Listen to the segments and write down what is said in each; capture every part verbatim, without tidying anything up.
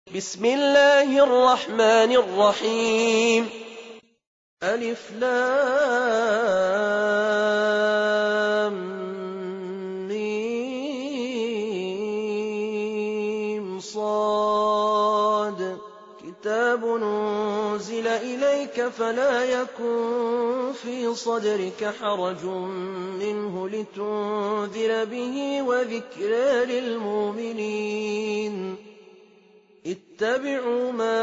بسم الله الرحمن الرحيم ألف لام ميم صاد كتاب أنزل إليك فلا يكن في صدرك حرج منه لتنذر به وذكرى للمؤمنين اتبعوا ما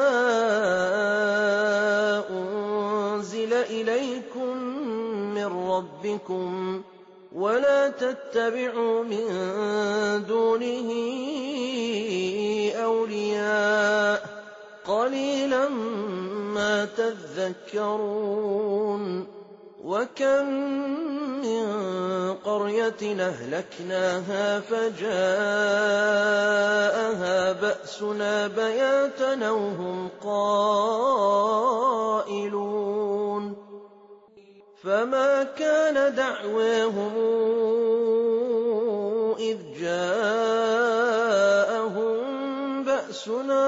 أنزل إليكم من ربكم ولا تتبعوا من دونه أولياء قليلا ما تذكرون وكم من قرية أهلكناها فجاءها بأسنا بياتا أو هم قائلون فما كان دعواهم إذ جاءهم بأسنا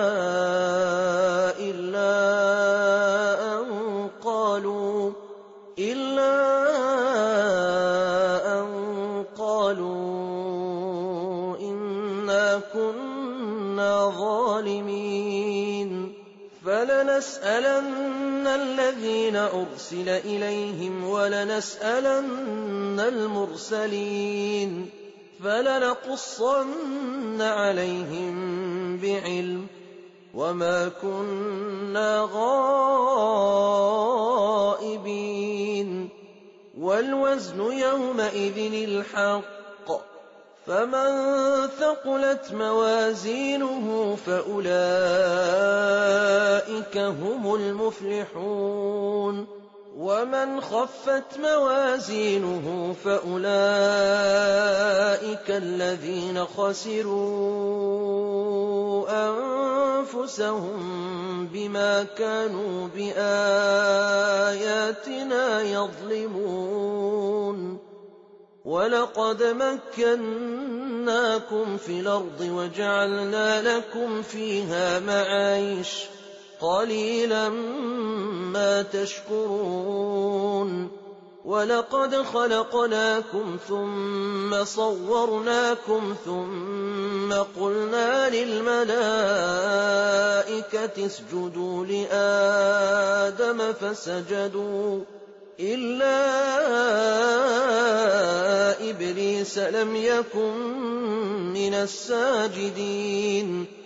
إلا أن قالوا إلا أن قالوا إنا كنا ظالمين فلنسألن الذين أرسل إليهم ولنسألن المرسلين فلنقصن عليهم بعلم وما كنا غائبين والوزن يومئذ الحق فمن ثقلت موازينه فأولئك هم المفلحون ومن خفت موازينه فأولئك الذين خسروا أنفسهم بما كانوا بآياتنا يظلمون ولقد مكناكم في الأرض وجعلنا لكم فيها معايش قليلا ما تشكرون ولقد خلقناكم ثم صورناكم ثم قلنا للملائكة اسجدوا لآدم فسجدوا إلا إبليس لم يكن من الساجدين